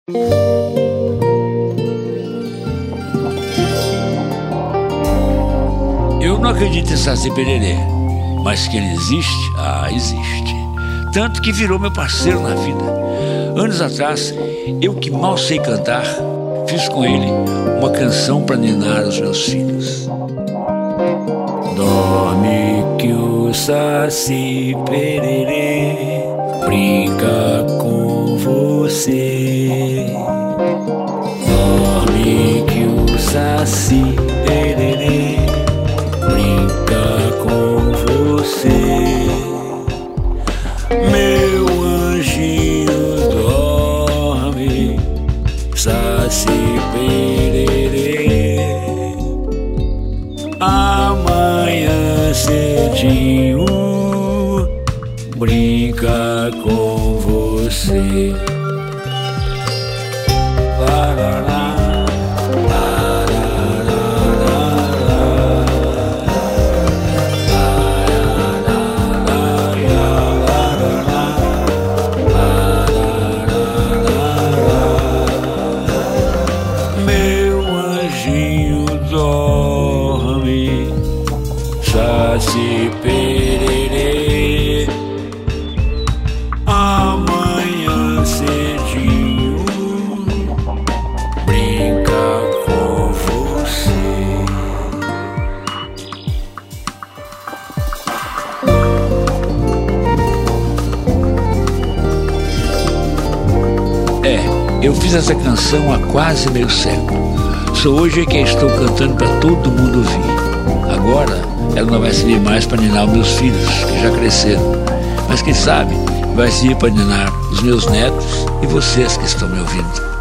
Eu não acredito em Saci Pererê, mas que ele existe, existe. Tanto que virou meu parceiro na vida. Anos atrás, eu que mal sei cantar, fiz com ele uma canção para ninar os meus filhos. Dorme que o Saci Pererê brinca com você. Dorme que o Saci Pererê brinca com você. Meu anjinho dorme, Saci Pererê. Amanhã cedinho brinca com você. Meu anjinho dorme, Saci Pererê. Amanhã cedinho brinca com você. Eu fiz essa canção há quase meio século. Só hoje é que estou cantando para todo mundo ouvir. Agora ela não vai servir mais para ninar os meus filhos, que já cresceram. Mas quem sabe vai servir para ninar os meus netos e vocês que estão me ouvindo.